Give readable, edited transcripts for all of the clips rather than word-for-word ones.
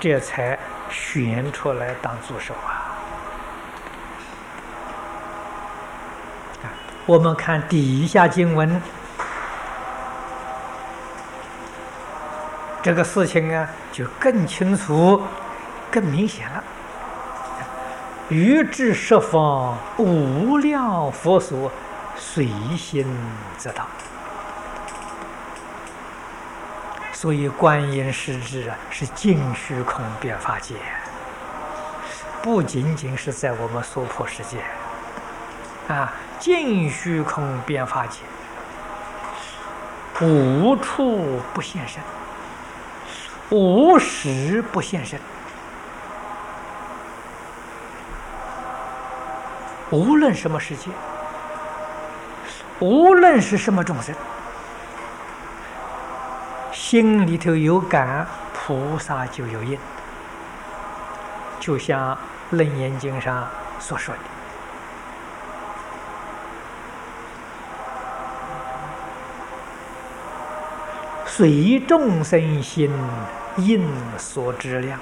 这才选出来当助手啊！我们看底下经文，这个事情啊，就更清楚、更明显了。于至十方无量佛所，随心则到。所以观音实质啊，是尽虚空遍法界，不仅仅是在我们娑婆世界啊，尽虚空遍法界，无处不现身，无时不现身。无论什么世界，无论是什么众生，心里头有感，菩萨就有应。就像《楞严经》上所说的，随众生心，应所知量。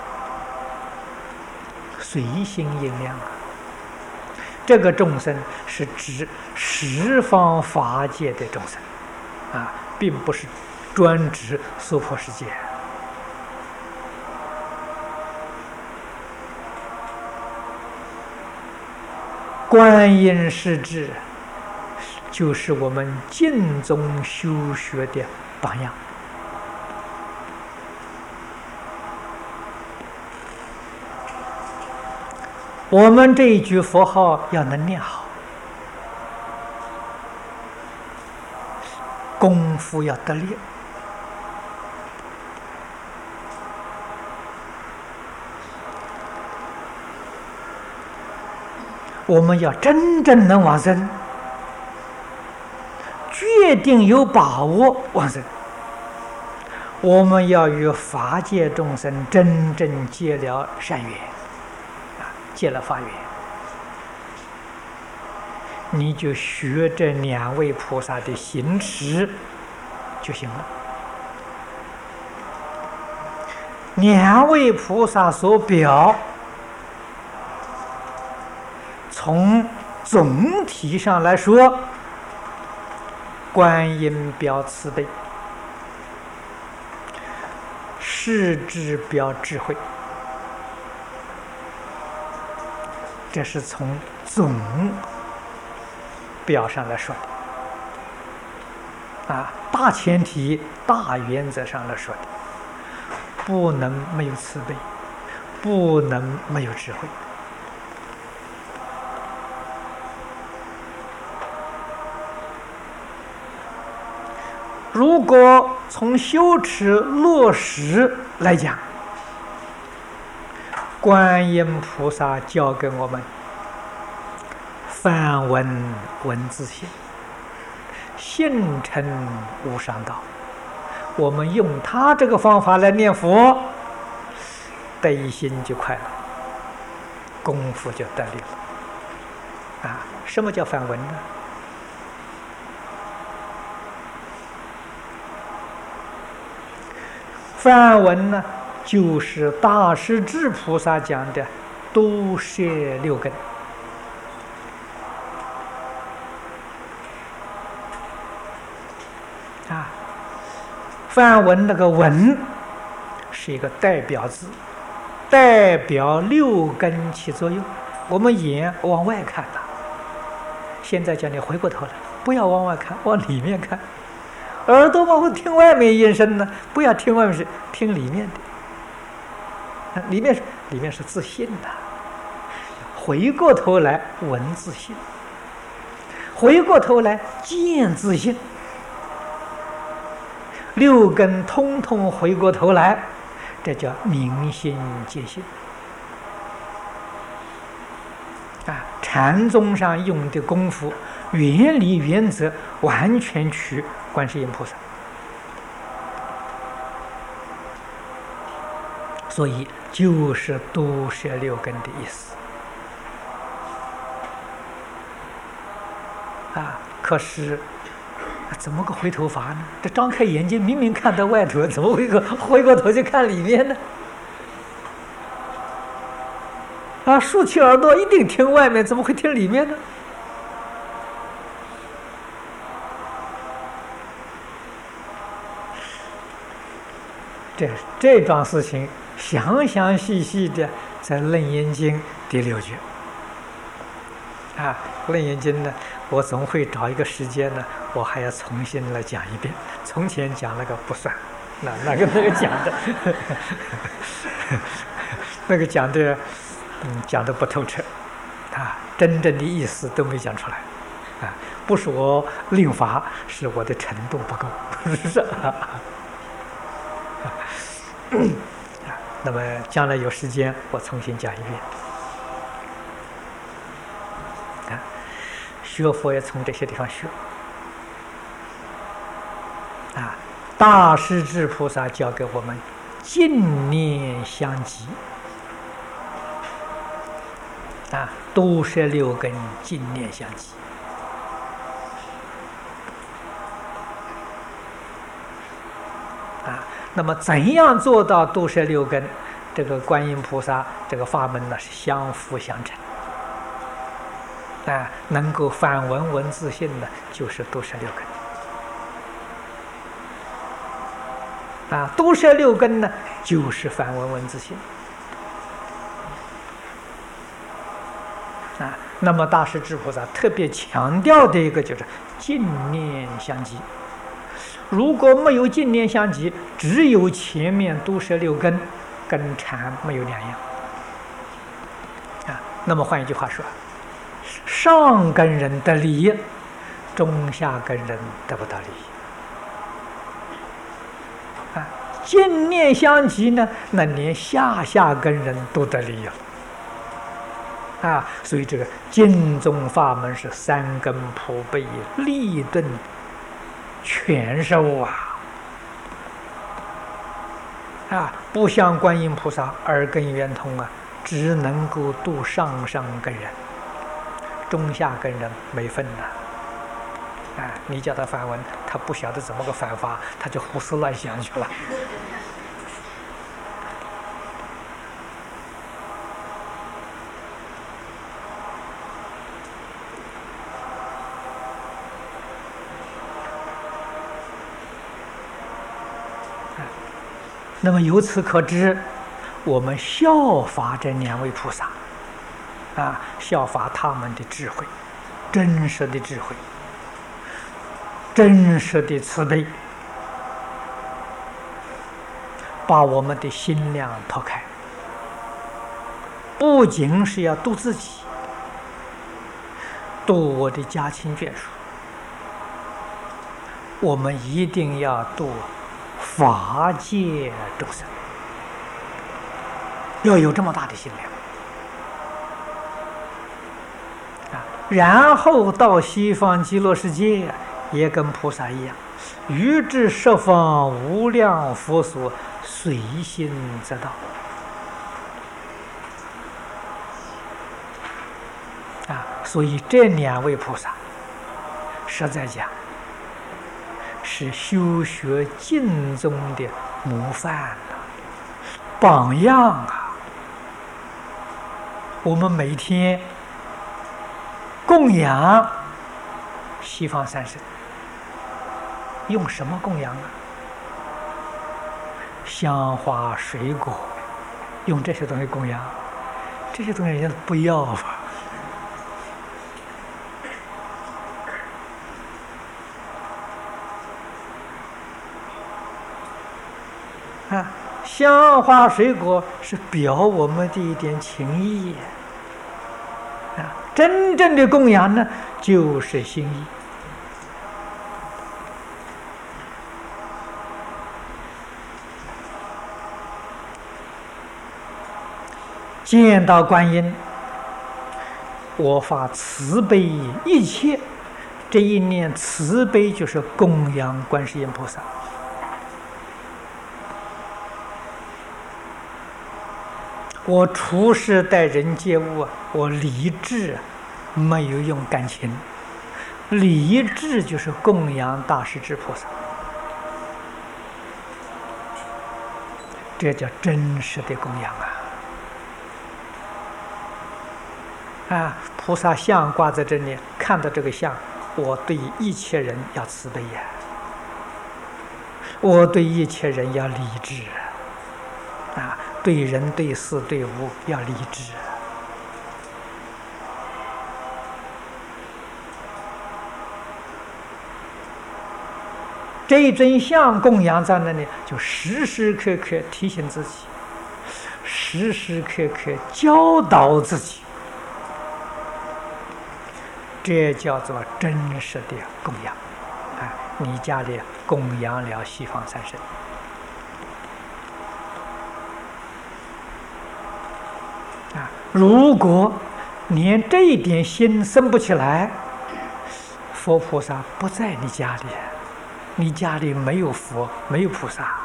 随心应量啊，这个众生是指十方法界的众生啊，并不是专指娑婆世界。观音实质就是我们净宗修学的榜样。我们这一句佛号要能念好，功夫要得力。我们要真正能往生，决定有把握往生。我们要与法界众生真正结了善缘，结了法缘，你就学这两位菩萨的行持就行了。两位菩萨所表，从总体上来说，观音表慈悲，世智表智慧，这是从总表上来说的啊，大前提、大原则上来说的，不能没有慈悲，不能没有智慧。如果从修持落实来讲，观音菩萨教给我们梵文文字性，信成无上道。我们用他这个方法来念佛，得心就快了，功夫就得力了。啊，什么叫梵文呢？梵文呢，就是大势至菩萨讲的都摄六根啊。梵文那个文是一个代表字，代表六根起作用。我们眼往外看的，现在叫你回过头来，不要往外看，往里面看。耳朵嘛会听外面音声呢，不要听外面，是听里面的。里面是自信的，回过头来闻自信，回过头来见自信，六根通通回过头来，这叫明心见性啊！禅宗上用的功夫，原理原则完全取观世音菩萨，所以就是都摄六根的意思啊。可是怎么个回头法呢？这张开眼睛明明看到外头，怎么回过头去看里面呢？ 啊，竖起耳朵一定听外面，怎么会听里面呢？这桩事情详详细细的在《楞严经》第6卷。啊，《楞严经》呢，我总会找一个时间呢，我还要重新来讲一遍。从前讲那个不算，那个讲的，那个讲的，讲的不透彻，啊，真正的意思都没讲出来，啊，不是我令法，是我的程度不够，是啊。那么将来有时间，我重新讲一遍。啊，学佛也从这些地方学。啊，大势至菩萨教给我们净念相继。啊，都摄6根净念相继。啊，那么怎样做到都摄6根？这个观音菩萨这个法门呢是相辅相成。啊，能够反闻闻自性的，就是都摄6根。啊，都摄6根呢，就是反闻闻自性。啊，那么大势至菩萨特别强调的一个就是净念相继。如果没有净念相继，只有前面都摄6根，跟禅没有两样。啊，那么换一句话说，上根人得利，中下根人得不到利。啊，净念相继呢，那连下根人都得利了。啊，所以这个净宗法门是3根普被，利钝全收啊！啊，不像观音菩萨耳根圆通啊，只能够度上根人，中下根人没份呐。啊，你叫他反闻，他不晓得怎么个反法，他就胡思乱想去了。那么由此可知，我们效法这2位菩萨，啊，效法他们的智慧，真实的智慧，真实的慈悲，把我们的心量拓开，不仅是要度自己，度我的家亲眷属，我们一定要度法界众生，要有这么大的心量啊！然后到西方极乐世界，也跟菩萨一样，于至十方无量佛所，随心则到啊！所以这2位菩萨，实在讲，是修学净宗的模范榜样啊！我们每天供养西方三圣，用什么供养啊？香花水果，用这些东西供养，这些东西人家不要啊！啊，香花水果是表我们的一点情意啊，真正的供养呢，就是心意。见到观音，我发慈悲一切，这一念慈悲就是供养观世音菩萨。我处事待人接物啊，我理智没有用感情，理智就是供养大势至菩萨，这叫真实的供养啊！ 菩萨像挂在这里，看到这个像，我对一切人要慈悲呀，我对一切人要理智对人对事对物要理智。这一尊像供养在那里，就时时刻刻提醒自己，时时刻刻教导自己，这叫做真实的供养你家里供养了西方三圣如果连这一点心生不起来，佛菩萨不在你家里，你家里没有佛，没有菩萨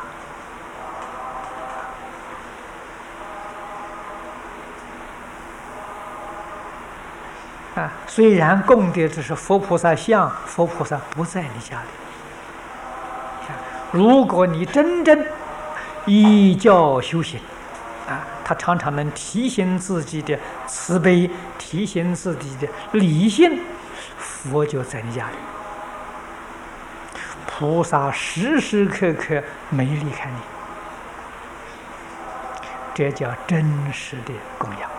虽然供的只是佛菩萨像，佛菩萨不在你家里。如果你真正依教修行他常常能提醒自己的慈悲，提醒自己的理性，佛就在你家里。菩萨时时刻刻没离开你，这叫真实的供养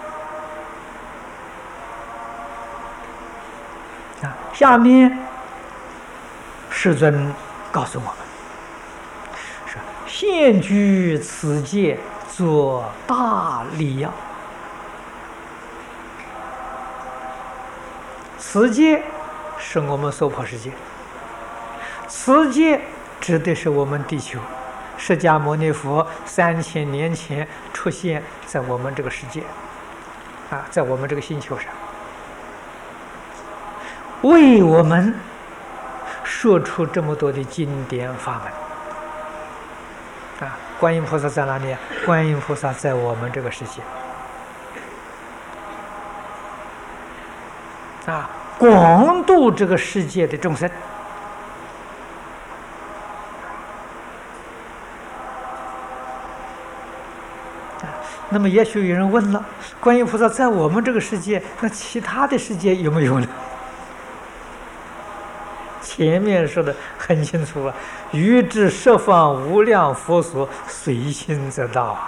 下面世尊告诉我们说：现居此界，作大利要。此界是我们娑婆世界，此界指的是我们地球。释迦牟尼佛3000年前出现在我们这个世界在我们这个星球上，为我们说出这么多的经典法门观音菩萨在哪里？观音菩萨在我们这个世界广度这个世界的众生那么也许有人问了，观音菩萨在我们这个世界，那其他的世界有没有呢？前面说的很清楚于至十方无量佛所，随心则到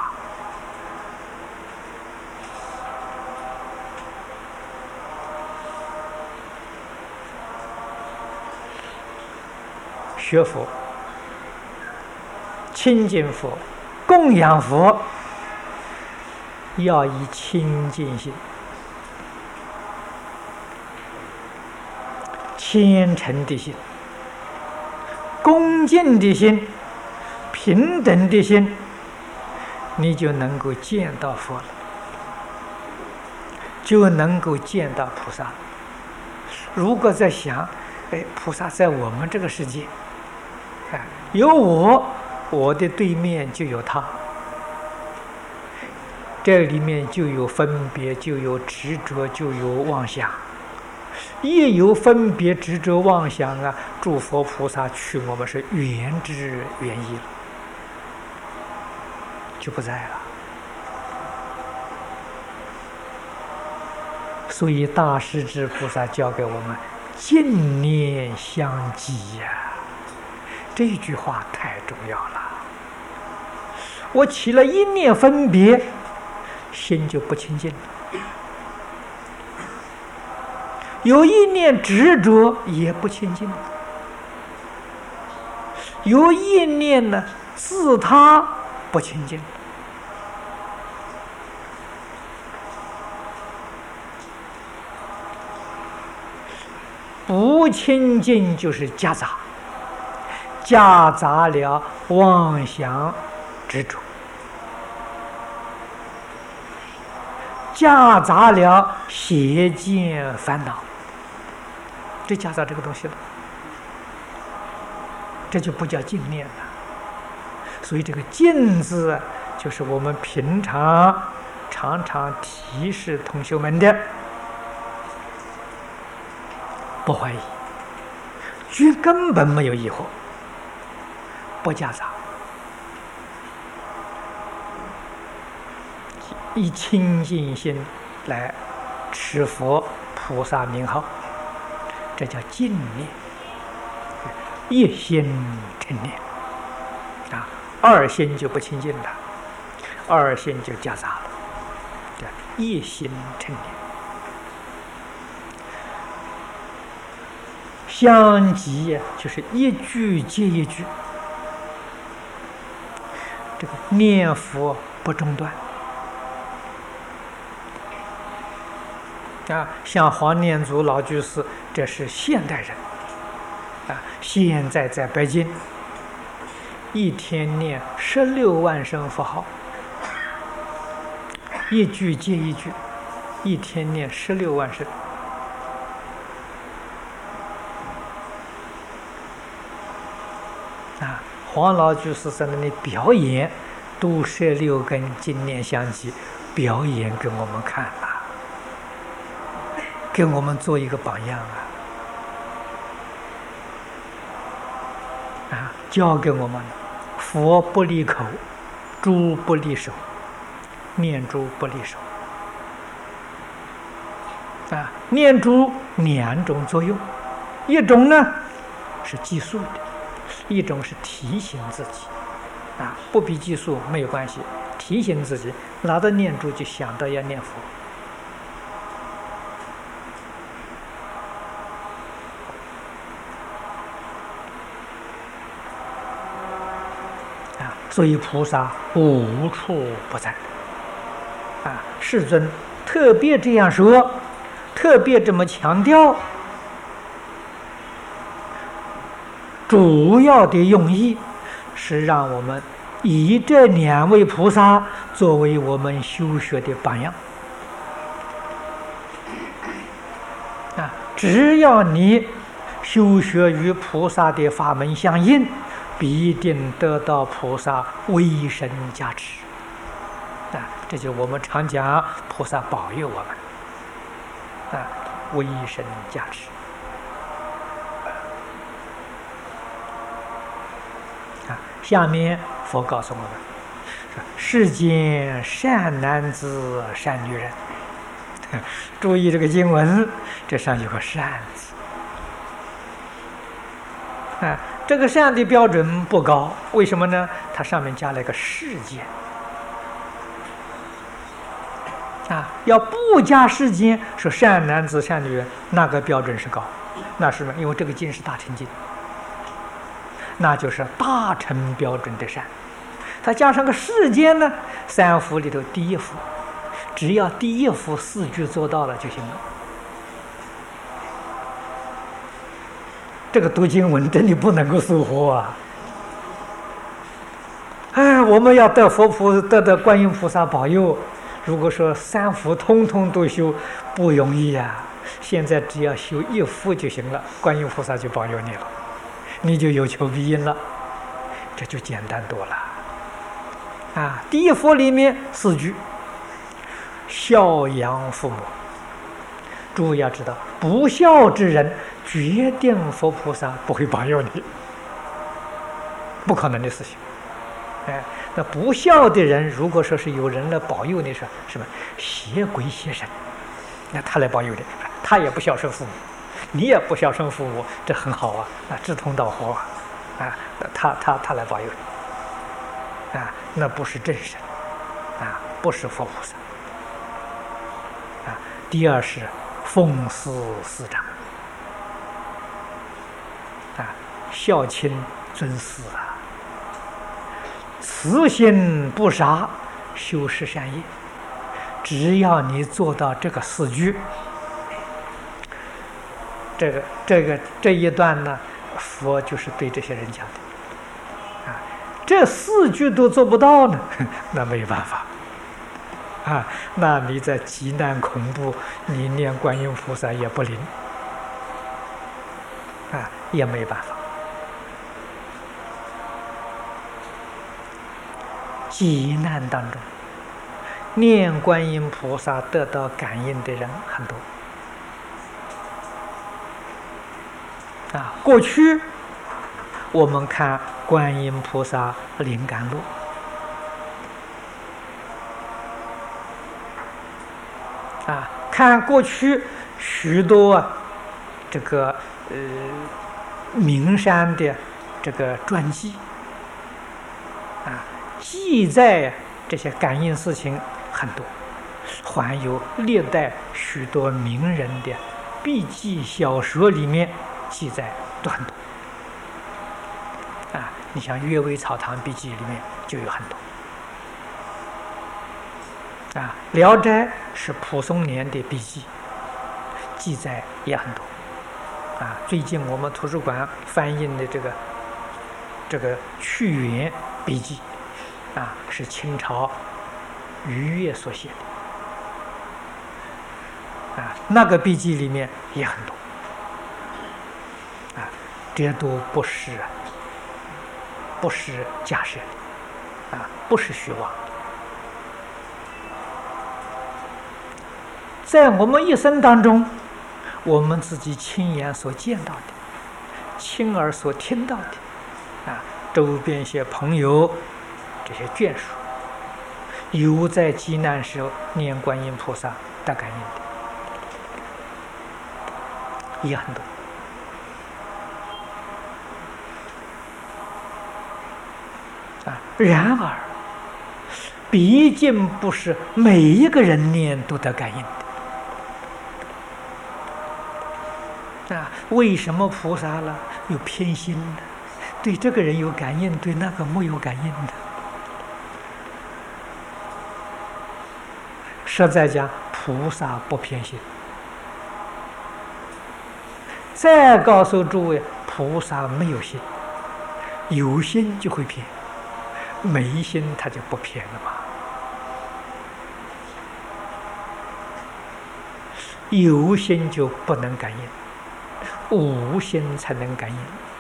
学佛、亲近佛、供养佛，要以清净心、虔诚的心、恭敬的心、平等的心，你就能够见到佛了，就能够见到菩萨。如果在想，菩萨在我们这个世界，有我的对面就有他，这里面就有分别，就有执着，就有妄想。一有分别执着妄想诸佛菩萨去我们是缘之缘意了，就不在了。所以大势至菩萨教给我们净念相继这句话太重要了。我起了一念分别，心就不清净了；有一念执着，也不清净了；有一念呢自他，不清净了。不清净就是夹杂，夹杂了妄想执着，夹杂了邪见烦恼，这夹杂这个东西了，这就不叫净念了。所以这个净字就是我们平常常常提示同学们的，不怀疑，根本没有疑惑，不夹杂，以清净心来持佛菩萨名号，这叫净念，一心称念啊。二心就不清净了，二心就夹杂了，一心称念。相继就是一句接一句，这个念佛不中断啊。像黄念祖老居士，这是现代人啊，现在在北京，一天念16万声佛号，一句接一句，一天念16万声。黄老居士在那里表演，都16根经念相继，表演给我们看了，给我们做一个榜样啊！教给我们佛不离口，珠不离手，念珠不离手啊！念珠2种作用，一种呢是计数的。一种是提醒自己，啊，不必计数没有关系，提醒自己，拿到念珠就想到要念佛。啊，所以菩萨无处不在。啊，世尊特别这样说，特别这么强调。主要的用意是让我们以这2位菩萨作为我们修学的榜样啊！只要你修学与菩萨的法门相应，必定得到菩萨威神加持啊！这就是我们常讲菩萨保佑我们啊，威神加持。下面佛告诉我们说：世间善男子善女人。注意这个经文，这上有个善字啊。这个善的标准不高，为什么呢？它上面加了一个世间啊。要不加世间，说善男子善女人，那个标准是高。那是什么？因为这个经是大乘经，那就是大乘标准的善，它加上个世间呢，3福里头第1福，只要第1福4句做到了就行了。这个读经文真的不能够疏忽啊！哎，我们要得佛菩得观音菩萨保佑，如果说3福通通都修，不容易呀。现在只要修1福就行了，观音菩萨就保佑你了。你就有求必应了，这就简单多了啊！第1福里面4句，孝养父母。诸位要知道，不孝之人，决定佛菩萨不会保佑你，不可能的事情。哎，那不孝的人，如果说是有人来保佑你，说什么邪鬼邪神，那他来保佑你，他也不孝顺父母。你也不孝顺父母，这很好啊！志同道合啊！他来保佑你啊！那不是真神啊，不是佛菩萨啊。第2是奉事师长啊，孝亲尊师啊，慈心不杀，修持善业。只要你做到这个4句。这一段呢，佛就是对这些人讲的啊。这4句都做不到呢，那没办法啊。那你在急难恐怖，你念观音菩萨也不灵啊，也没办法。急难当中，念观音菩萨得到感应的人很多。啊，过去我们看观音菩萨灵感录，啊， 看过去许多这个名山的这个传记记载这些感应事情很多，还有历代许多名人的笔记小说里面记载都很多你像《阅微草堂笔记》里面就有很多聊斋是蒲松龄的笔记，记载也很多最近我们图书馆翻印的这个屈原笔记是清朝余岳所写的那个笔记里面也很多这都不是假设的不是虚妄。在我们一生当中，我们自己亲眼所见到的，亲耳所听到的周边一些朋友这些眷属有在急难时候念观音菩萨得感应的也很多然而毕竟不是每一个人念都得感应的为什么菩萨了有偏心呢？对这个人有感应，对那个没有感应的。实在讲，菩萨不偏心。再告诉诸位，菩萨没有心，有心就会偏，没心他就不偏了嘛。有心就不能感应，无心才能感应，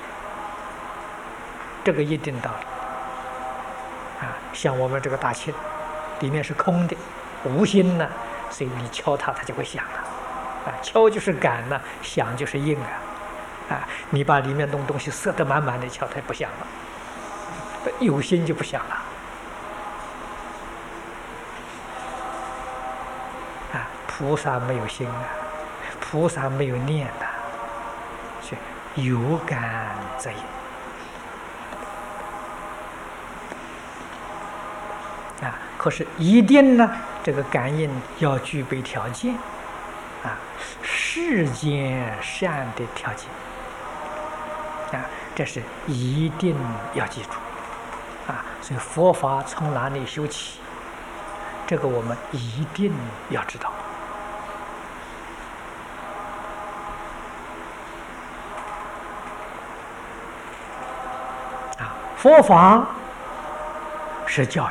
这个一定道理像我们这个大磬里面是空的，无心呢，所以你敲它就会响了敲就是感呢，响就是应你把里面弄东西塞得满满的，敲它不响了，有心就不响了菩萨没有心菩萨没有念所以有感则应可是一定呢，这个感应要具备条件世间善的条件这是一定要记住所以佛法从哪里修起，这个我们一定要知道佛法是教育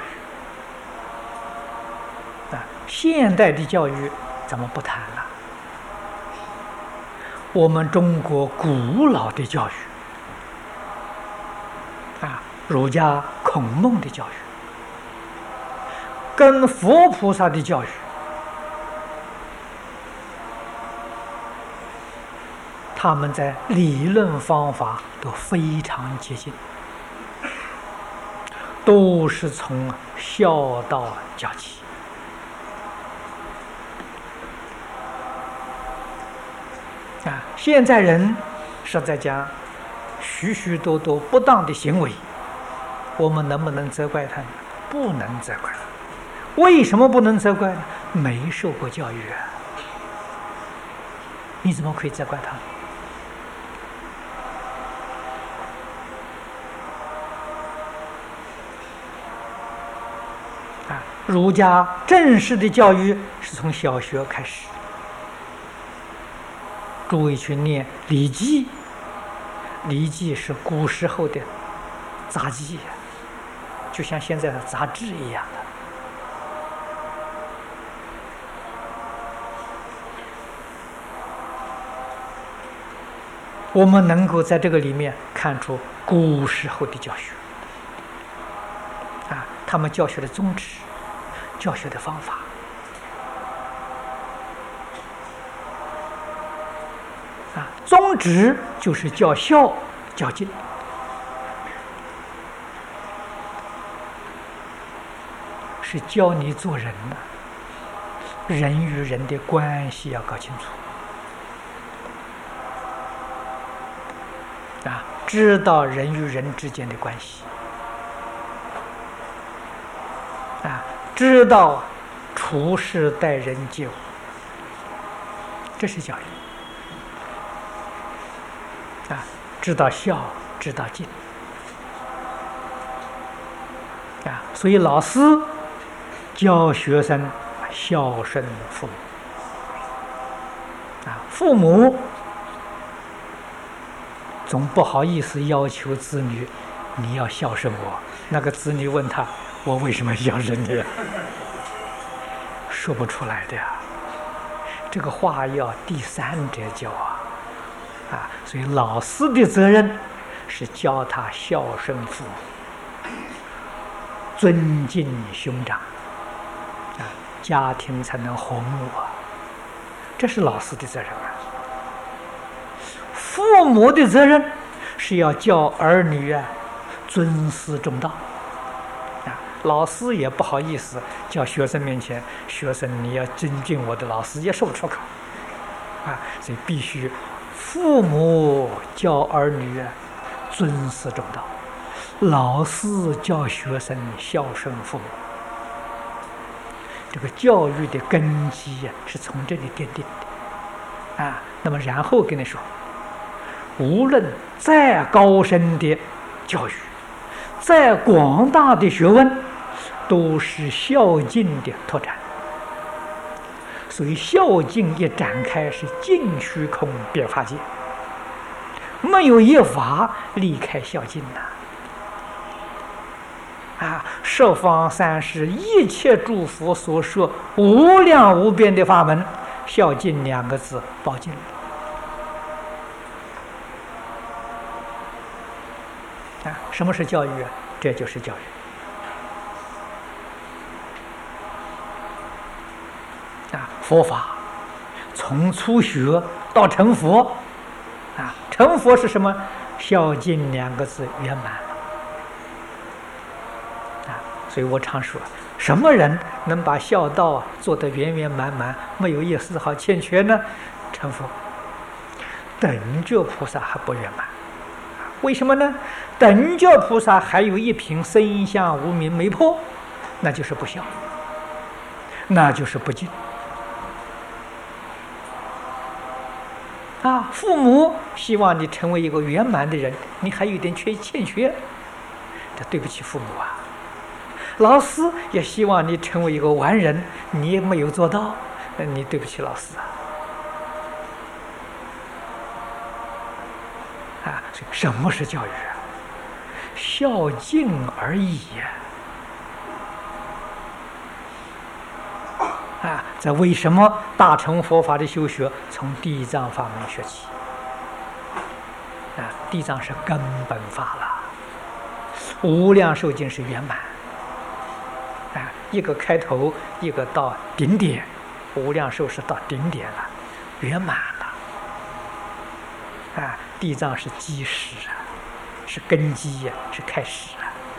现代的教育怎么不谈了？我们中国古老的教育儒家孔孟的教育跟佛菩萨的教育他们在理论方法都非常接近，都是从孝道教起现在人实在讲许许多多不当的行为，我们能不能责怪他呢？不能责怪。为什么不能责怪呢？没受过教育你怎么可以责怪他？儒家正式的教育是从小学开始。诸位去念《礼记》，《礼记》是古时候的杂记，就像现在的杂志一样的。我们能够在这个里面看出古时候的教学他们教学的宗旨，教学的方法宗旨就是教孝教敬，是教你做人的， 人与人的关系要搞清楚。知道人与人之间的关系，知道处事待人接物，这是教育。知道孝，知道敬。所以老师教学生孝顺父母。父母总不好意思要求子女你要孝顺我，那个子女问他我为什么孝顺你？说不出来的呀，这个话要第三者教所以老师的责任是教他孝顺父母，尊敬兄长，家庭才能和睦这是老师的责任父母的责任是要教儿女尊师重道老师也不好意思叫学生面前，学生你要尊敬我的老师，也说不出口所以必须父母教儿女尊师重道，老师教学生孝顺父母。这个教育的根基是从这里奠定的那么然后跟你说，无论再高深的教育，再广大的学问，都是孝敬的拓展。所以孝敬一展开是尽虚空遍法界，没有一法离开孝敬十方三世一切诸佛所说无量无边的法门，孝敬两个字包尽了什么是教育这就是教育佛法从初学到成佛成佛是什么？孝敬两个字圆满所以我常说，什么人能把孝道做得圆圆满满，没有一丝毫欠缺呢？成佛。等觉菩萨还不圆满，为什么呢？等觉菩萨还有一品身相无明没破，那就是不孝，那就是不敬父母希望你成为一个圆满的人，你还有一点欠缺，这对不起父母老师也希望你成为一个完人，你也没有做到，你对不起老师所以什么是教育孝敬而已这为什么大乘佛法的修学从地藏法门学起地藏是根本法了，无量寿经是圆满一个开头一个到顶点，无量寿是到顶点了，圆满了地藏是基石是根基是开始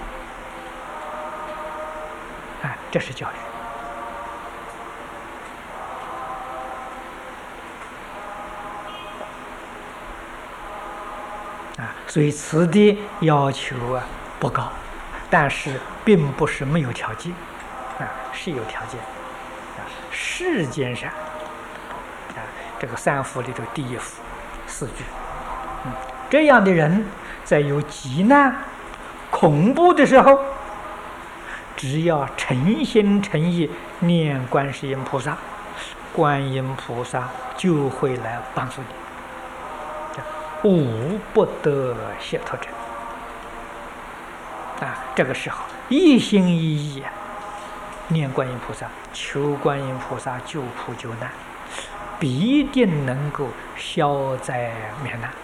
这是教育所以此地要求不高，但是并不是没有条件是有条件世间上这个三福里头第一福4句这样的人在有急难恐怖的时候，只要诚心诚意念观世音菩萨，观音菩萨就会来帮助你，无不得解脱者这个时候一心一意念观音菩萨，求观音菩萨救苦救难，必定能够消灾免难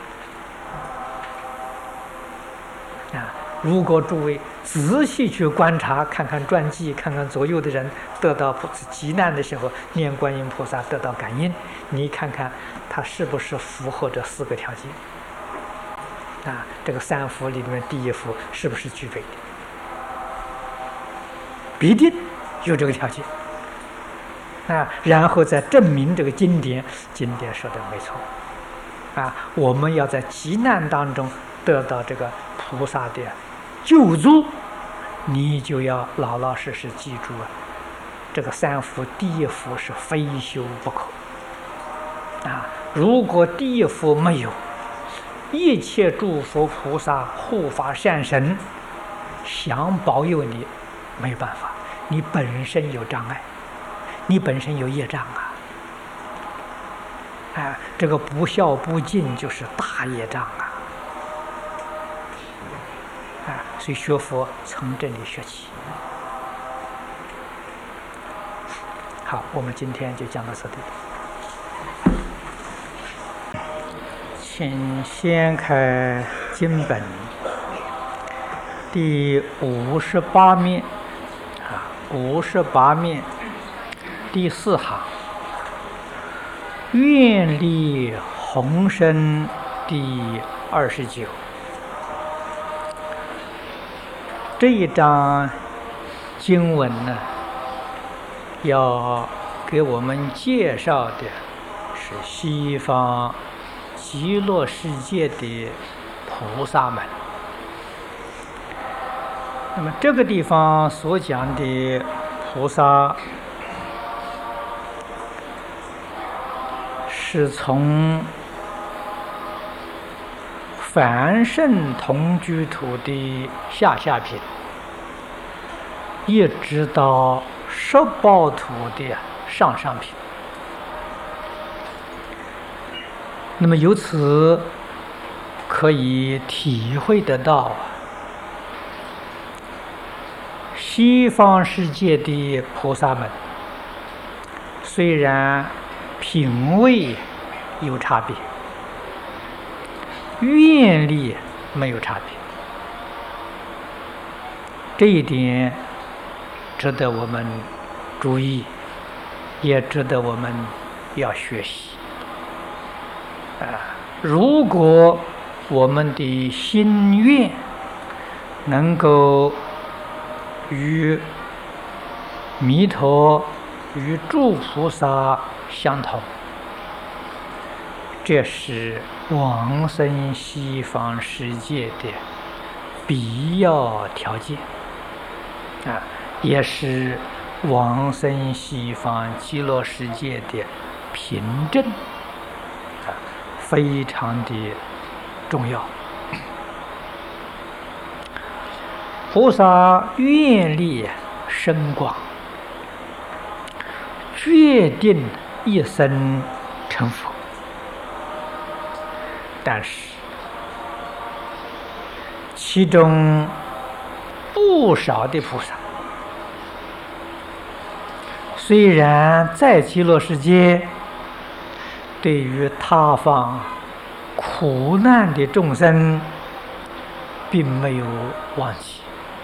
如果诸位仔细去观察，看看传记，看看左右的人得到急难的时候念观音菩萨得到感应，你看看他是不是符合这4个条件这个3福里面第一福是不是具备的？必定有这个条件然后再证明这个经典说的没错我们要在急难当中得到这个菩萨的救助，你就要老老实实记住这个三福第一福是非修不可如果第一福没有，一切诸佛菩萨护法善神想保佑你没有办法，你本身有障碍，你本身有业障这个不孝不敬就是大业障所以学佛从这里学起。好，我们今天就讲到这里。请掀开经本第58面58面第4行，愿力宏深第29。这一章经文呢，要给我们介绍的是西方极乐世界的菩萨们。那么这个地方所讲的菩萨，是从凡圣同居土的下品，一直到十报土的上品。那么由此可以体会得到西方世界的菩萨们虽然品位有差别，愿力没有差别，这一点值得我们注意，也值得我们要学习。如果我们的心愿能够与弥陀、与诸菩萨相同，这是往生西方世界的必要条件也是往生西方极乐世界的凭证非常的重要。菩萨愿力深广，决定一生成佛，但是其中不少的菩萨虽然在极乐世界对于他方苦难的众生并没有忘记，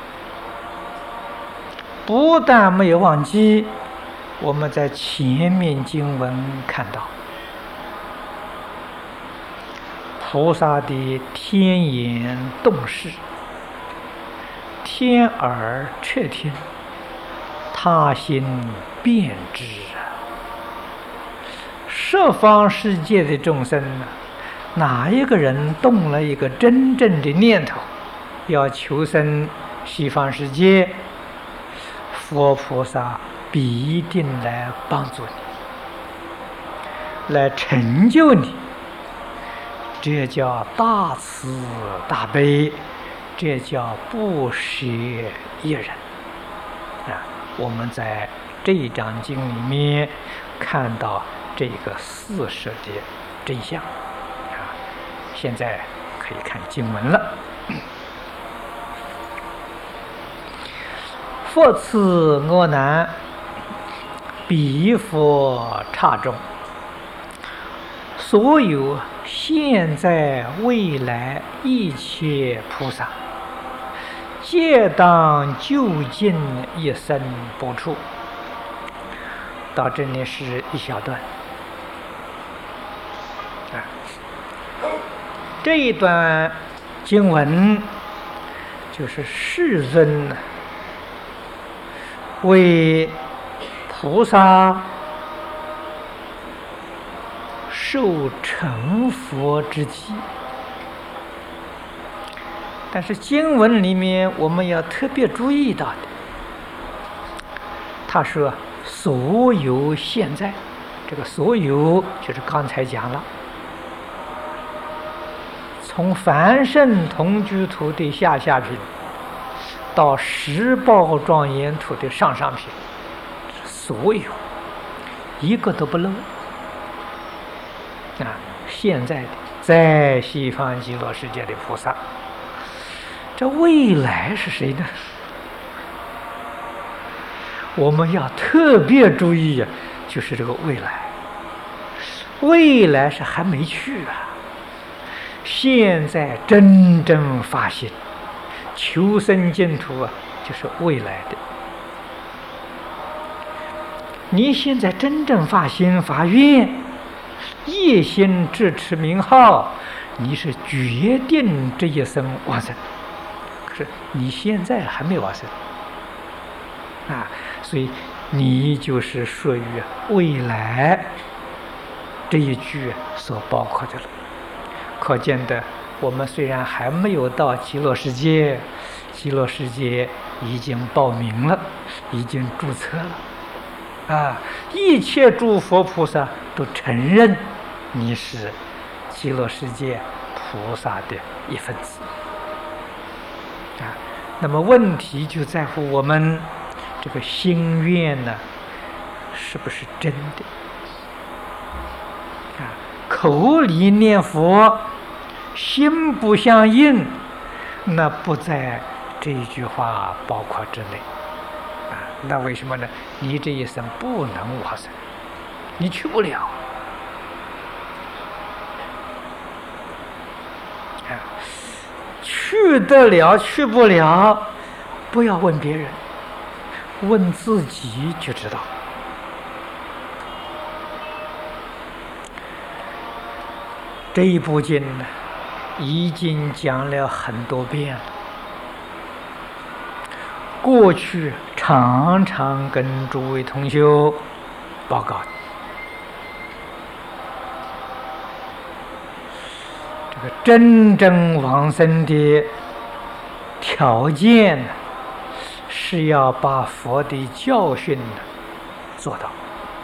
不但没有忘记，我们在前面经文看到菩萨的天眼洞视，天耳彻听，他心遍知十方世界的众生哪一个人动了一个真正的念头要求生西方世界，佛菩萨必定来帮助你，来成就你，这叫大慈大悲，这叫不舍一人我们在这一章经里面看到这个四摄的真相现在可以看经文了。佛赐我难，彼佛刹众，所有现在未来一切菩萨，皆当究竟一生不处。到这里是一小段这一段经文就是世尊为菩萨受成佛之机。但是经文里面我们要特别注意到的，他说所有现在，这个所有就是刚才讲了，从凡圣同居土的下品到十报庄严土的上品，所有一个都不漏啊！现在的在西方极乐世界的菩萨，这未来是谁呢？我们要特别注意呀，就是这个未来。未来是还没去啊，现在真正发心求生净土啊，就是未来的。你现在真正发心发愿，一心支持名号，你是决定这一生往生。可是你现在还没往生啊，所以你就是属于未来这一句所包括的了。可见的，我们虽然还没有到极乐世界，极乐世界已经报名了，已经注册了啊！一切诸佛菩萨都承认你是极乐世界菩萨的一份子啊。那么问题就在乎我们这个心愿呢，是不是真的啊？口里念佛，心不相应，那不在这一句话包括之内啊。那为什么呢？你这一生不能往生，你去不了啊。去得了去不了，不要问别人，问自己就知道。这一部经呢，已经讲了很多遍了。过去常常跟诸位同修报告，这个真正往生的条件是要把佛的教训做到。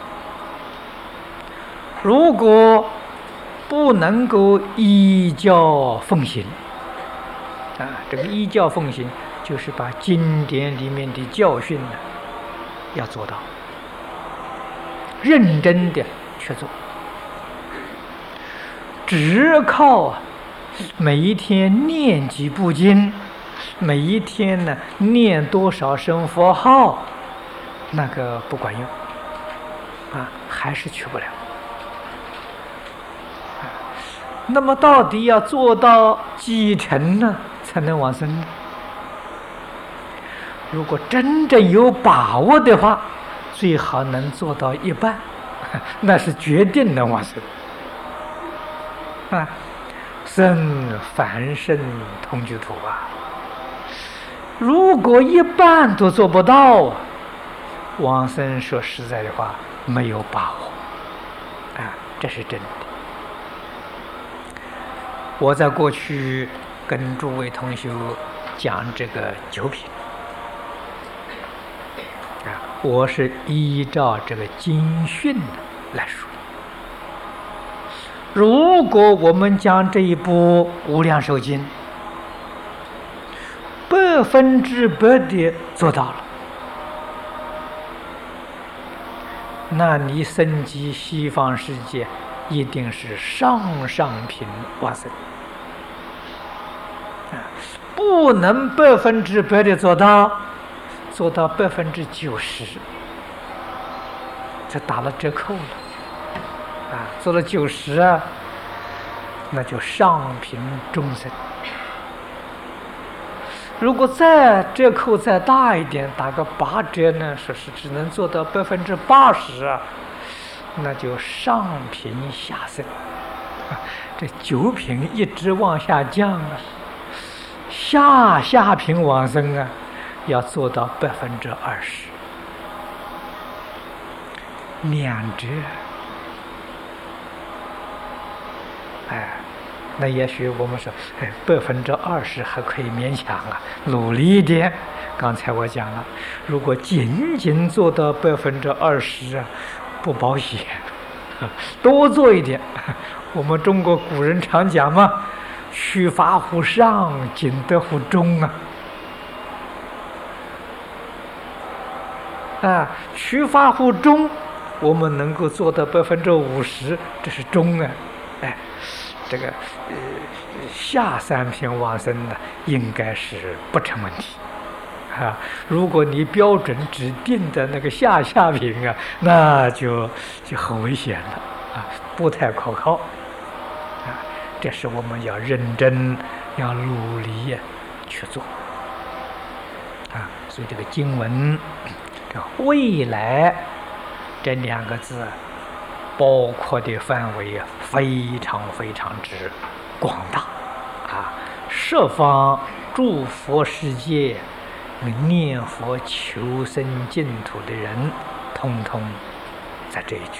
如果不能够依教奉行啊，这个依教奉行就是把经典里面的教训要做到，认真的去做。只靠每一天念几部经，每一天呢念多少声佛号，那个不管用啊，还是去不了。那么到底要做到几成呢，才能往生呢？如果真正有把握的话，最好能做到一半，那是决定能往生啊！生凡圣同居土啊！如果一半都做不到，往生说实在的话没有把握啊，这是真的。我在过去跟诸位同学讲这个九品啊，我是依照这个经训来说。如果我们将这一部《无量寿经》100%的做到了，那你升级西方世界一定是上品往生啊！不能100%的做到90%，这打了折扣了啊！做了90啊，那就上品终身。如果再折扣再大一点，打个8折呢，说是只能做到80%啊，那就上品下生啊，这9品一直往下降啊，下品往生啊，要做到20%，2折哎，那也许我们说20%还可以勉强啊，努力一点。刚才我讲了，如果仅仅做到20%啊，不保险，多做一点。我们中国古人常讲嘛，取法乎上，仅得乎中啊。啊，取法乎中，我们能够做到50%，这是中啊。哎，这个下3品往生呢，应该是不成问题啊。如果你标准只定的那个下品啊，那就很危险了啊，不太可靠啊。这是我们要认真、要努力去做啊。所以这个经文。未来这2个字包括的范围非常非常之广大啊！十方诸佛世界念佛求生净土的人，通通在这一句。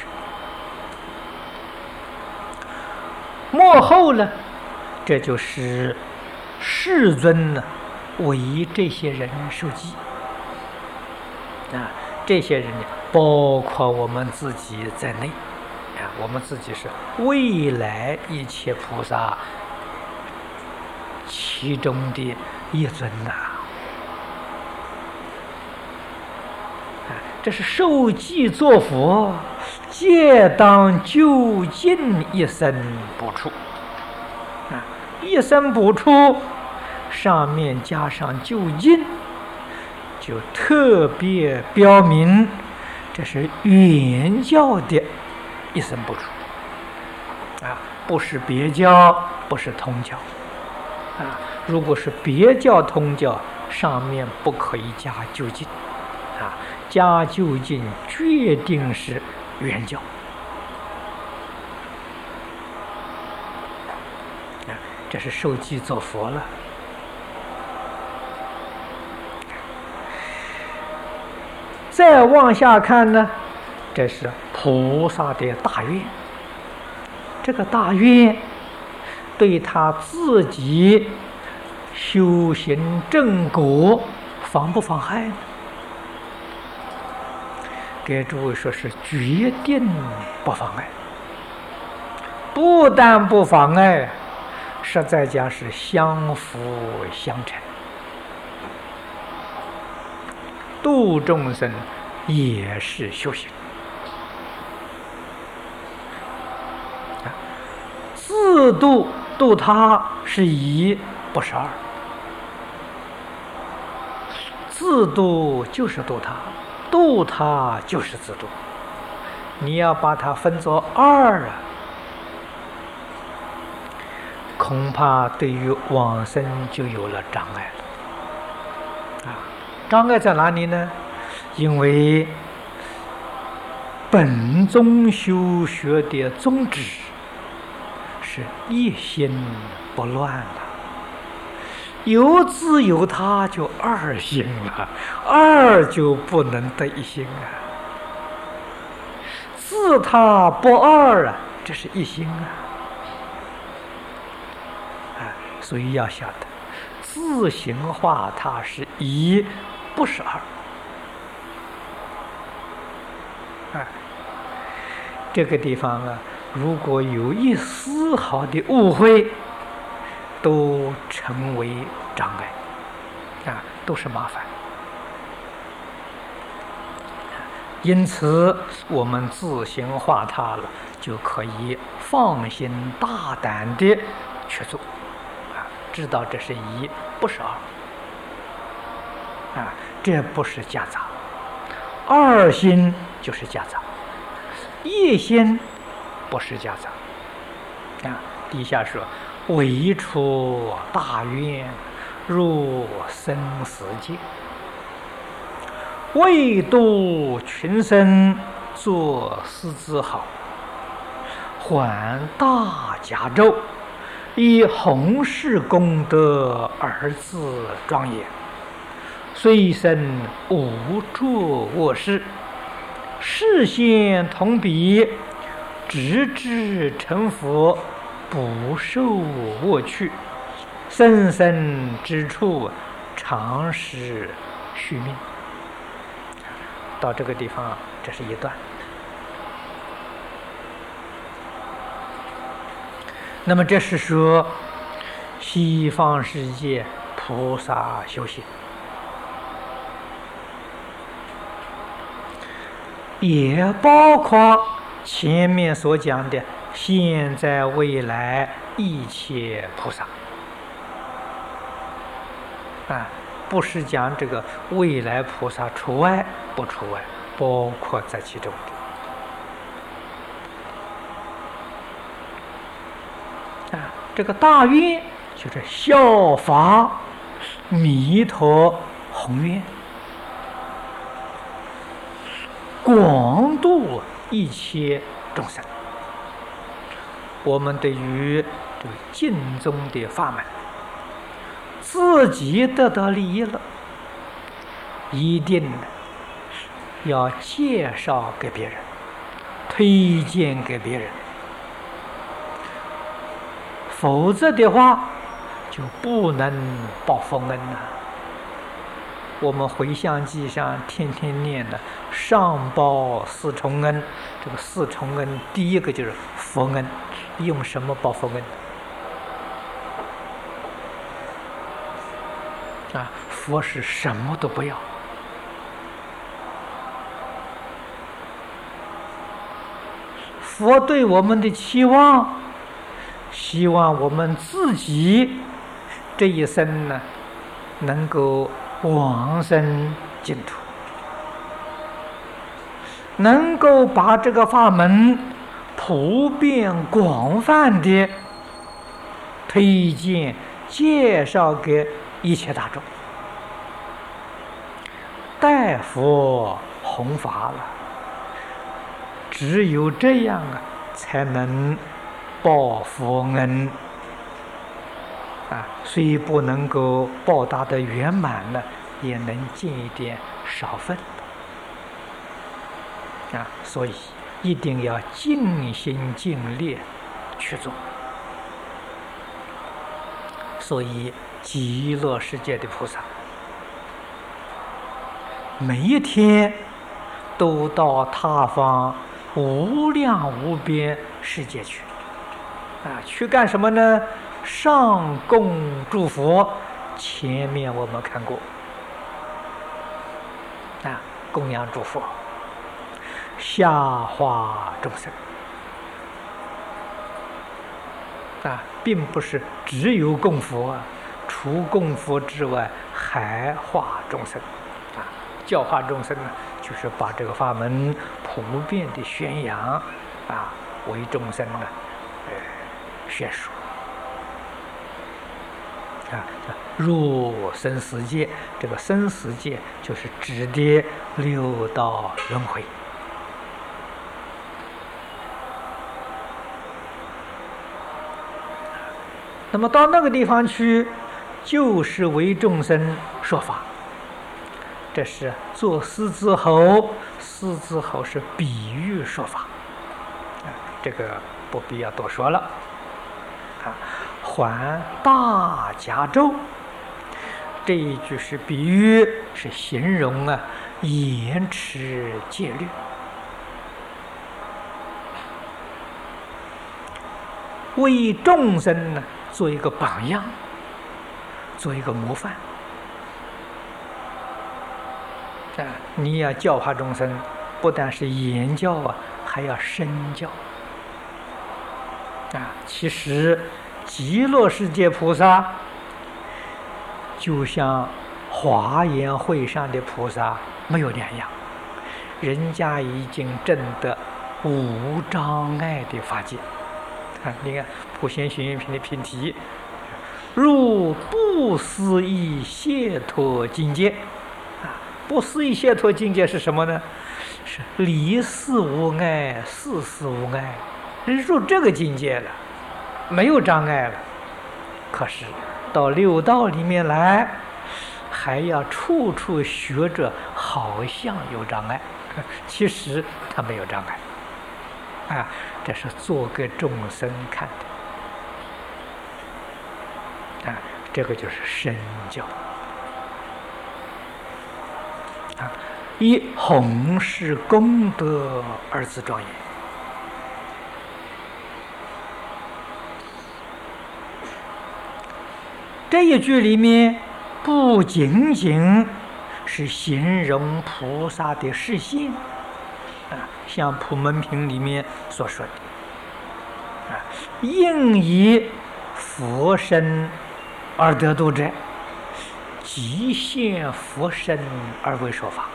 末后呢，这就是世尊呢为这些人受记。啊，这些人呢，包括我们自己在内，啊，我们自己是未来一切菩萨其中的一尊呐，啊，这是受记作佛，皆当究竟一生不出，啊，一生不出，上面加上究竟。就特别标明，这是原教的一生不出啊，不是别教，不是通教啊。如果是别教通教，上面不可以加究竟啊，加究竟决定是原教啊，这是受记作佛了。再往下看呢，这是菩萨的大愿。这个大愿对他自己修行正果妨不妨害呢？给诸位说是决定不妨碍，不但不妨碍，实在讲是相辅相成。度众生也是修行，自度度他是一，不是二。自度就是度他，度他就是自度。你要把它分作二啊，恐怕对于往生就有了障碍了啊。障碍在哪里呢？因为本宗修学的宗旨是一心不乱了，有自有他就二心了，二就不能得一心啊。自他不二啊，这是一心啊。所以要晓得，自行化它是一，不是二。这个地方啊，如果有一丝毫的误会，都成为障碍啊，都是麻烦。因此，我们自行化它了，就可以放心大胆的去做啊，知道这是一，不是二啊，这不是夹杂。二心就是夹杂，一心不是夹杂啊。底下说，唯出大愿入生死界，为度群生作狮子好，还大甲胄，以弘誓功德而自庄严，虽生无着卧室，视线同彼，直至成佛， 不受恶趣，生生之处，常时续命。到这个地方，这是一段。那么这是说西方世界菩萨修行，也包括前面所讲的现在未来一切菩萨啊，不是讲这个未来菩萨除外不除外，包括在其中的啊。这个大愿就是效法弥陀宏愿，广度一切众生。我们对于这个净宗的法门，自己得到利益了，一定要介绍给别人，推荐给别人，否则的话就不能报佛恩了。我们回向记上天天念的上报四重恩，这个四重恩第一个就是佛恩，用什么报佛恩啊？佛是什么都不要，佛对我们的期望，希望我们自己这一生呢，能够往生净土，能够把这个法门普遍广泛的推荐介绍给一切大众，代佛弘法了。只有这样啊，才能报佛恩啊，虽不能够报答的圆满了，也能尽一点少分啊。所以一定要尽心尽力去做。所以极乐世界的菩萨，每一天都到他方无量无边世界去啊，去干什么呢？上供诸佛，前面我们看过啊，供养诸佛，下化众生啊，并不是只有供佛啊，除供佛之外还化众生啊。教化众生呢，就是把这个法门普遍的宣扬啊，为众生呢宣说啊。入生死界，这个生死界就是指的六道轮回。那么到那个地方去，就是为众生说法。这是做狮子吼，狮子吼是比喻说法啊，这个不必要多说了啊。还大甲咒，这一句是比喻，是形容啊严持戒律，为众生呢做一个榜样，做一个模范啊！你要教化众生，不但是言教啊，还要身教啊。其实极乐世界菩萨就像华严会上的菩萨没有两样，人家已经证得无障碍的法界啊！你看普贤行愿品的品题，入不思议解脱境界啊！不思议解脱境界是什么呢？是离事无碍，事事无碍，入这个境界了，没有障碍了。可是到六道里面来，还要处处学着好像有障碍，其实他没有障碍啊！这是做给众生看的。 这个就是身教啊，以弘誓功德而自庄严。这一句里面不仅仅是形容菩萨的示现啊，像普门品里面所说的啊，应以佛身而得度者，即现佛身而为说法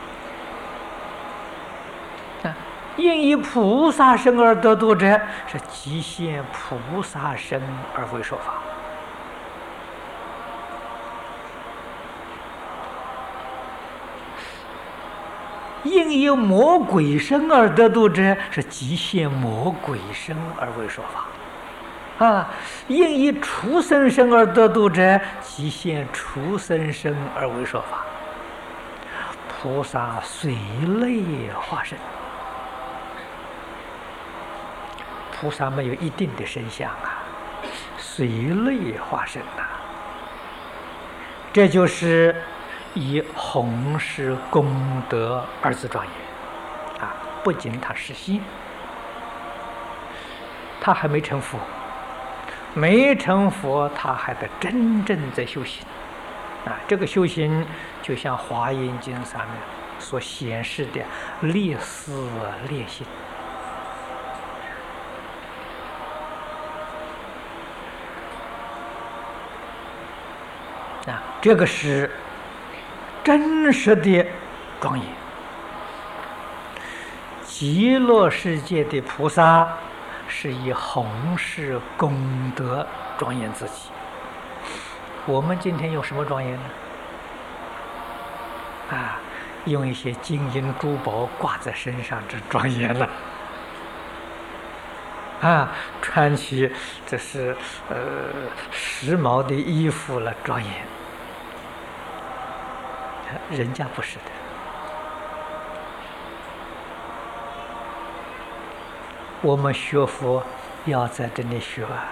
啊，应以菩萨身而得度者，是即现菩萨身而为说法。应以魔鬼身而得度者，是即现魔鬼身而为说法啊；应以畜生身而得度者，即现畜生身而为说法。菩萨随类化身，菩萨没有一定的身相啊，随类化身呐，这就是以弘誓功德而自庄严啊！不仅他实心，他还没成佛，没成佛，他还得真正在修行啊！这个修行就像《华严经》上面所显示的立思立心啊，这个是真实的庄严。极乐世界的菩萨是以弘誓功德庄严自己。我们今天用什么庄严呢？啊，用一些金银珠宝挂在身上，这庄严了。啊，穿起这是时髦的衣服了，庄严。人家不是的，我们学佛要在这里学啊。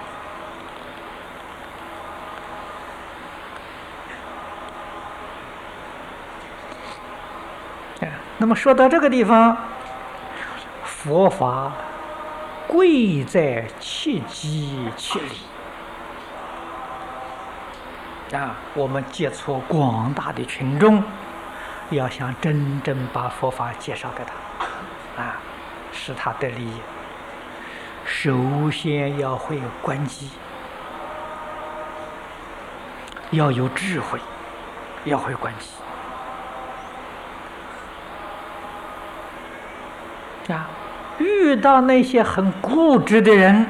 那么说到这个地方，佛法贵在切机切理。啊，我们接触广大的群众，要想真正把佛法介绍给他，啊，使他得利益，首先要会观机，要有智慧，要会观机。啊，遇到那些很固执的人，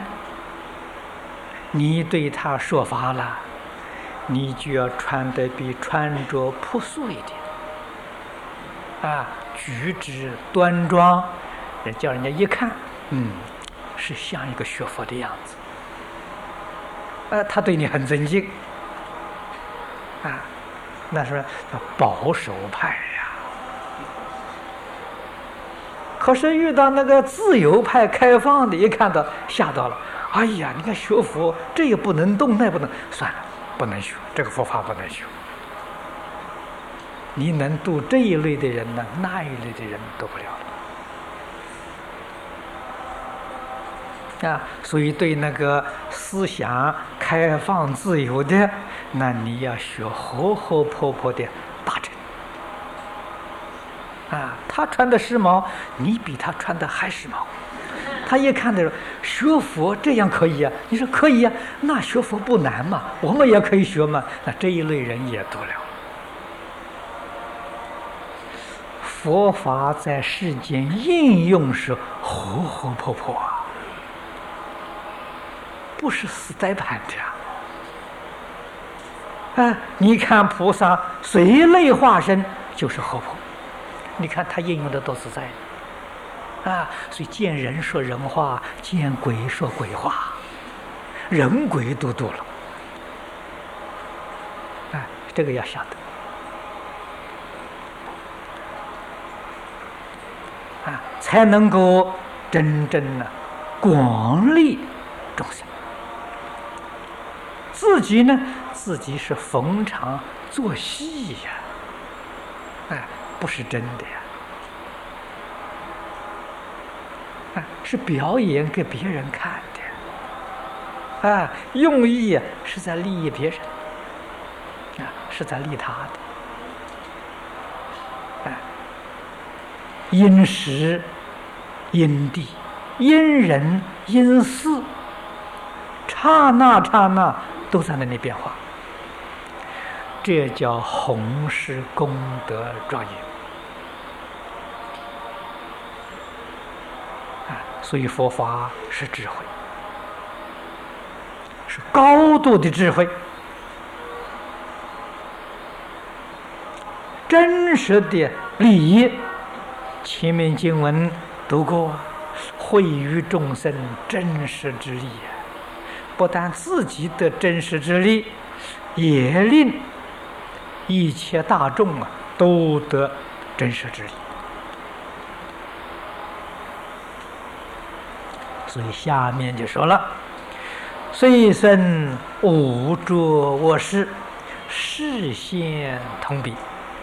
你对他说法了，你就要穿得比穿着朴素一点，啊，举止端庄，叫人家一看，是像一个学佛的样子，他对你很尊敬，啊，那是叫保守派呀。可是遇到那个自由派、开放的，一看到吓到了，哎呀，你看学佛这也不能动，那也不能，算了。不能学这个佛法，不能学。你能度这一类的人呢，那一类的人度不了了啊！所以对那个思想开放自由的，那你要学活活泼泼的大乘啊！他穿的时髦，你比他穿的还时髦。他一看的学佛这样可以啊，你说可以啊，那学佛不难嘛，我们也可以学嘛，那这一类人也多了。佛法在世间应用是活活泼泼啊，不是死呆板的啊！你看菩萨随类化身就是活泼，你看他应用的多自在。啊，所以见人说人话，见鬼说鬼话，人鬼都度了。啊，这个要晓得，啊，才能够真正的广利众生。自己呢， 自己是逢场作戏呀，不是真的呀，是表演给别人看的，用意是在利益别人，是在利他的，因时、因地、因人、因事，刹那都在那里变化，这叫弘誓功德庄严。所以佛法是智慧，是高度的智慧，真实的利益。前面经文读过，惠于众生真实之利，不但自己得真实之利，也令一切大众都得真实之利。所以下面就说了：虽生无着我识，示现同彼。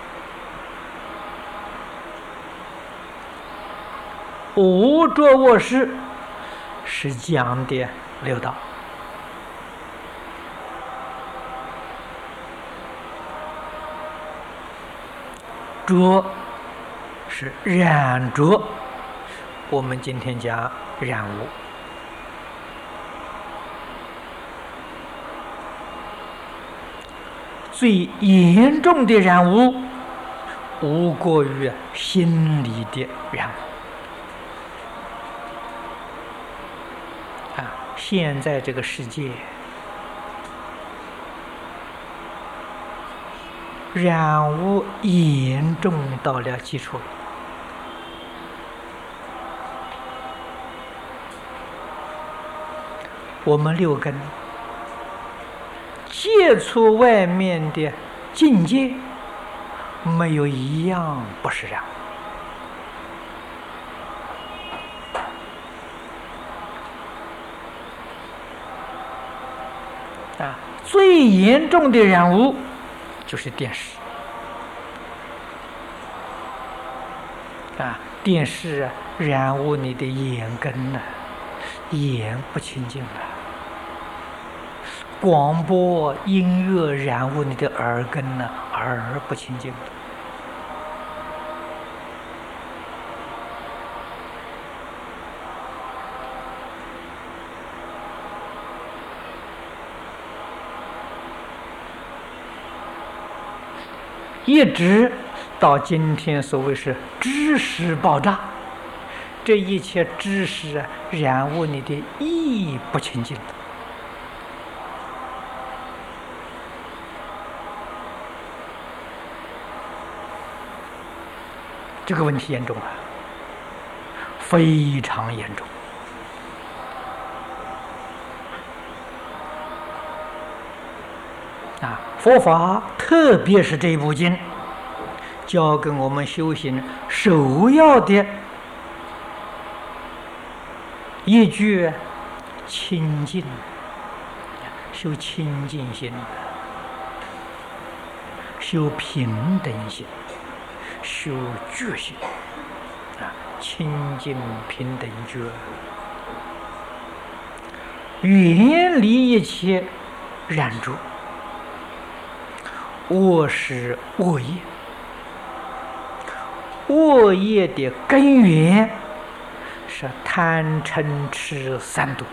无着我识是讲的六道，着是染着，我们今天讲染污。最严重的染污，无过于心理的染污。现在这个世界，染污严重到了极处。我们六根接触外面的境界，没有一样不是染污。最严重的染污就是电视。电视染污你的眼根眼不清净了。广播音乐染污你的耳根耳不清净了。一直到今天，所谓是知识爆炸，这一切知识染污你的意不清净的。这个问题严重了，非常严重。佛法特别是这一部经，教给我们修行首要的一句清净，修清净心，修平等心，修觉心，清净平等觉，远离一切染著。恶是恶业，恶业的根源是贪嗔痴三毒。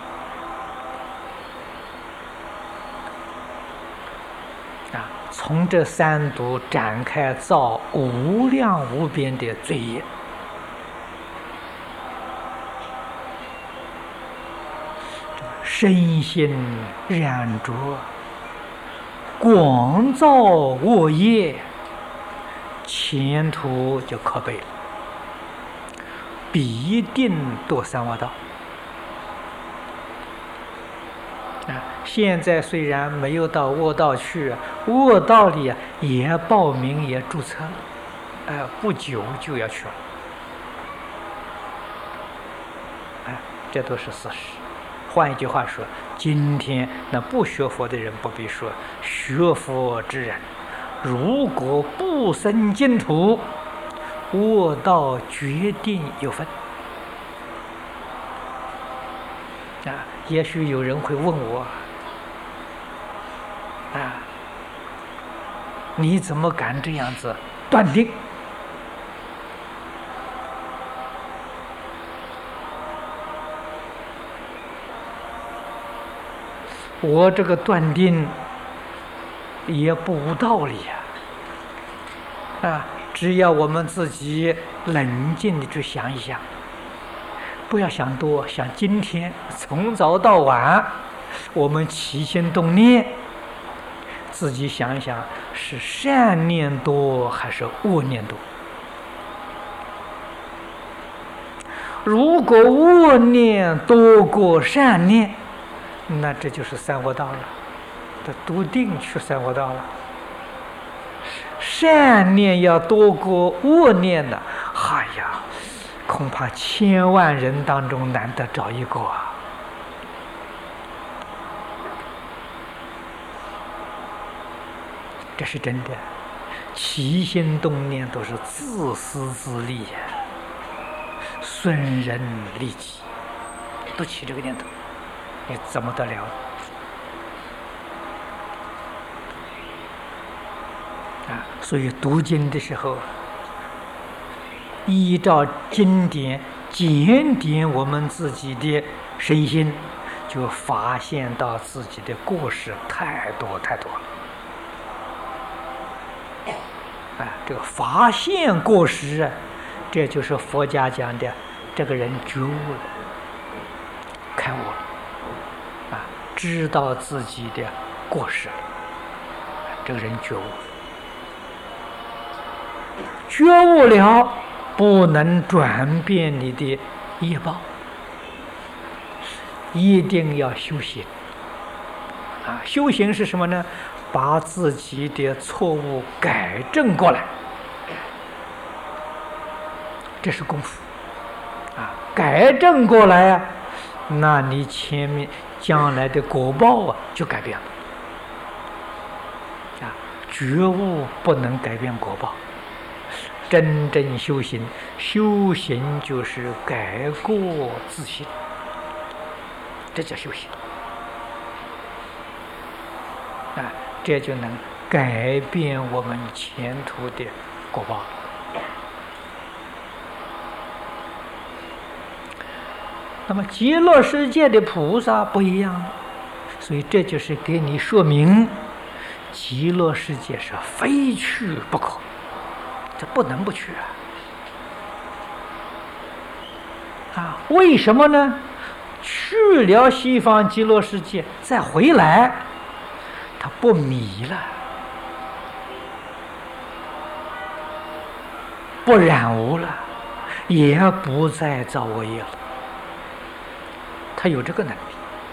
从这三毒展开造无量无边的罪业。身心染着，广造恶业，前途就可悲了，必定堕三恶道。现在虽然没有到恶道去，恶道里也报名也注册了，不久就要去了，这都是事实。 换一句话说，今天那不学佛的人不必说，学佛之人，如果不生净土，卧道决定有分。也许有人会问我，你怎么敢这样子断定？我这个断定也不无道理只要我们自己冷静地去想一想，不要想多，想今天从早到晚我们起心动念，自己想一想，是善念多还是恶念多？如果恶念多过善念，那这就是三恶道了，这笃定去三恶道了。善念要多过恶念的，哎呀，恐怕千万人当中难得找一个这是真的。起心动念都是自私自利损人利己，都起这个念头，你怎么得了？所以读经的时候，依照经典检点我们自己的身心，就发现到自己的过失太多太多了。这个发现过失这就是佛家讲的，这个人觉悟了，开悟了，知道自己的过失了，这个人觉悟了。觉悟了，不能转变你的业报，一定要修行。修行是什么呢？把自己的错误改正过来，这是功夫。改正过来那你前面将来的果报就改变了。觉悟不能改变果报。真正修行，修行就是改过自新，这叫修行。这就能改变我们前途的果报。那么极乐世界的菩萨不一样，所以这就是给你说明，极乐世界是非去不可。这不能不去为什么呢？去了西方极乐世界再回来，他不迷了，不染污了，也不再造恶业了。他有这个能力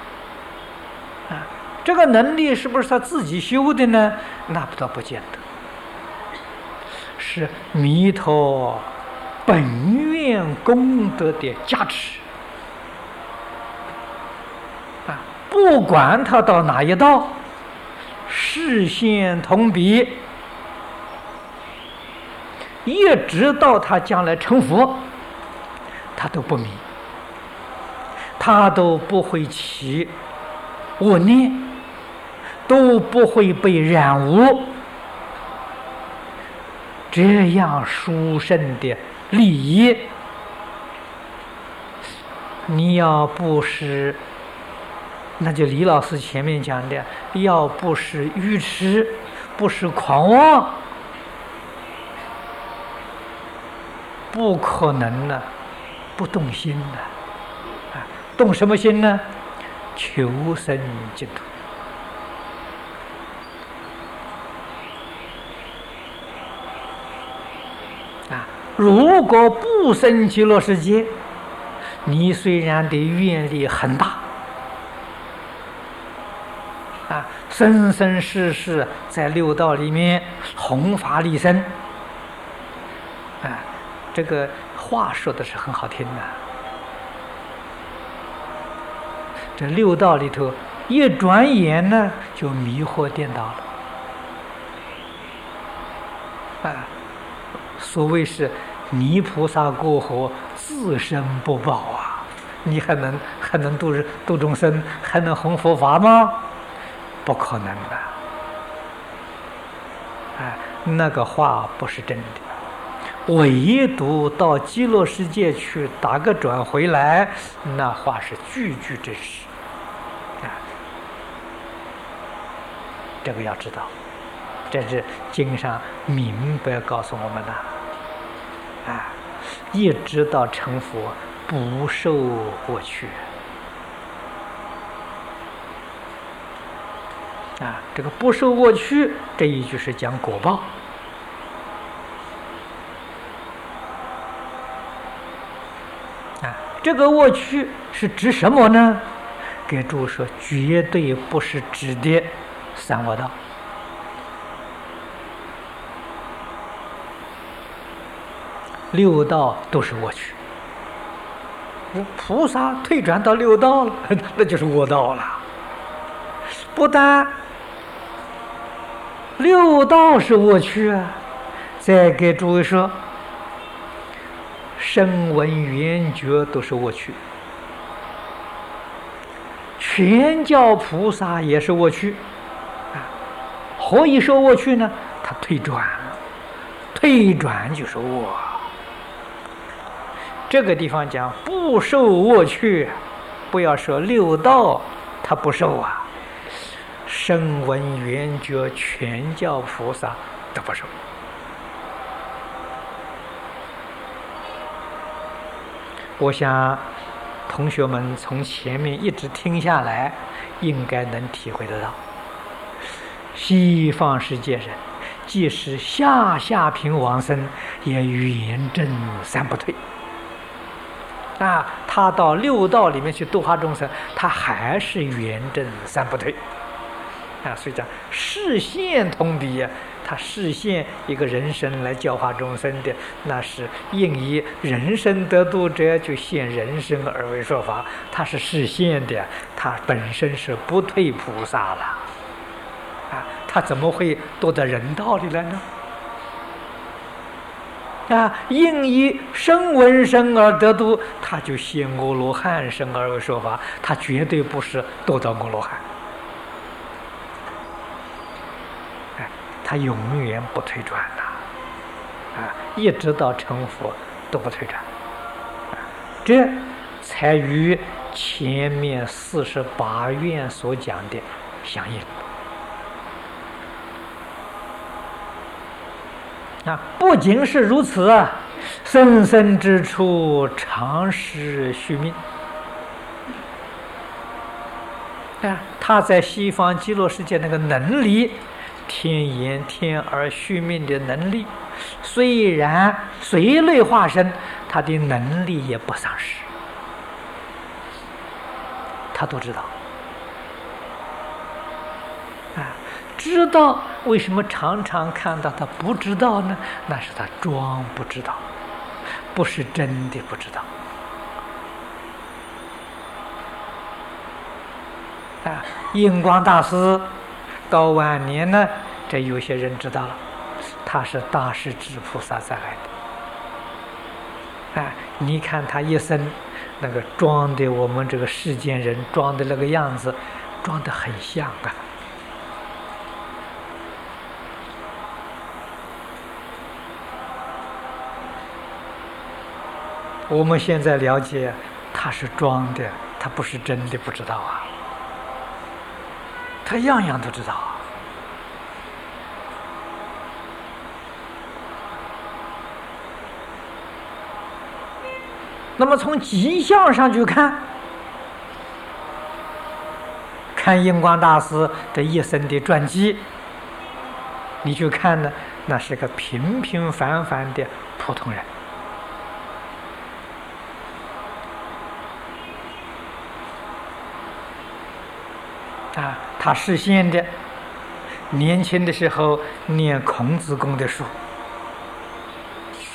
这个能力是不是他自己修的呢？那倒不见得。是弥陀本愿功德的加持不管他到哪一道，视线同彼，一直到他将来成佛，他都不迷，他都不会起恶念，都不会被染污。这样殊胜的利益，你要不是，那就李老师前面讲的，要不是愚痴，不是狂妄，不可能呢，不动心的动什么心呢？求生净土。如果不生极乐世界，你虽然的愿力很大生生世世在六道里面弘法利生这个话说的是很好听的， 这六道里头，一转眼呢就迷惑颠倒了。所谓是泥菩萨过河，自身不报啊！你还能度众生，还能弘佛法吗？不可能的。那个话不是真的。唯独到极乐世界去打个转回来，那话是句句真实。这个要知道，这是经上明白告诉我们的。一直到成佛，不受过去。这个不受过去这一句是讲果报。这个过去是指什么呢？给诸位说，绝对不是指的三恶道。六道都是过去。菩萨退转到六道了，那就是恶道了。不但六道是过去啊，再给诸位说，声闻缘觉都是过去，全教菩萨也是过去。何以说过去呢？他退转了，退转就是恶。这个地方讲不受恶趣，不要说六道他不受啊，声闻缘觉全教菩萨都不受。我想同学们从前面一直听下来，应该能体会得到，西方世界人即使下品往生，也圆正三不退。他到六道里面去度化众生，他还是圆正三不退。所以讲示现通敌呀，他示现一个人身来教化众生的，那是应以人身得度者，就现人身而为说法。他是示现的，他本身是不退菩萨了。他怎么会堕到人道里来呢？应以声闻身而得度，他就现阿罗汉身而为说法，他绝对不是堕到阿罗汉。他永远不退转呐，一直到成佛都不退转，这才与前面48愿所讲的相应。不仅是如此啊，生生之处常施续命。他在西方极乐世界那个能力，天眼天耳续命的能力，虽然随类化身，他的能力也不丧失，他都知道。知道为什么常常看到他不知道呢？那是他装不知道，不是真的不知道。印光大师到晚年呢，这有些人知道了，他是大势至菩萨再来的。你看他一生那个装的我们这个世间人装的那个样子，装得很像啊。我们现在了解，他是装的，他不是真的不知道啊。他样样都知道。那么从迹象上去看，看印光大师的一生的传记，你去看呢，那是个平平凡凡的普通人。他示现的年轻的时候念孔子公的书，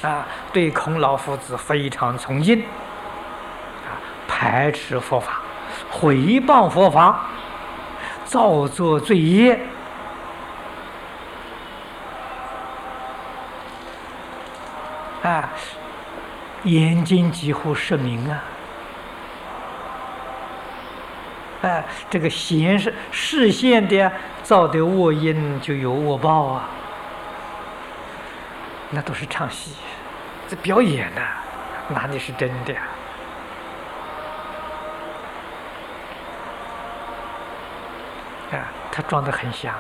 对孔老夫子非常崇敬，排斥佛法， 毁谤佛法，造作罪业，眼睛几乎失明啊！这个显示视线的造的恶因就有恶报啊，那都是唱戏，这表演呐，哪里是真的呀？他装得很像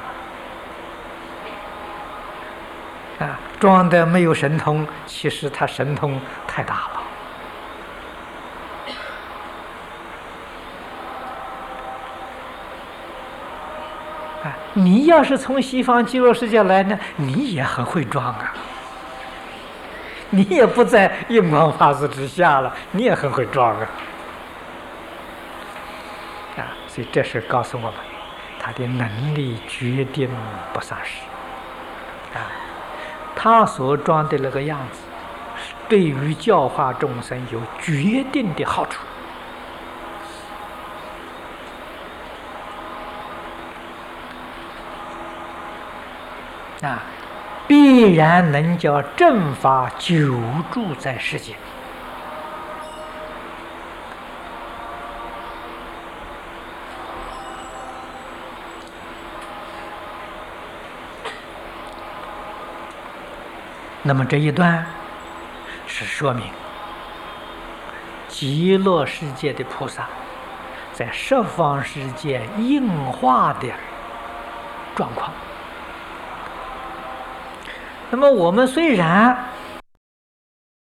装的没有神通，其实他神通太大了。你要是从西方极乐世界来呢，你也很会装啊，你也不在印光法师之下了，你也很会装啊。所以这是告诉我们，他的能力决定不丧失他所装的那个样子，对于教化众生有决定的好处必然能叫正法久住在世间。那么这一段是说明极乐世界的菩萨在十方世界应化的状况。那么我们虽然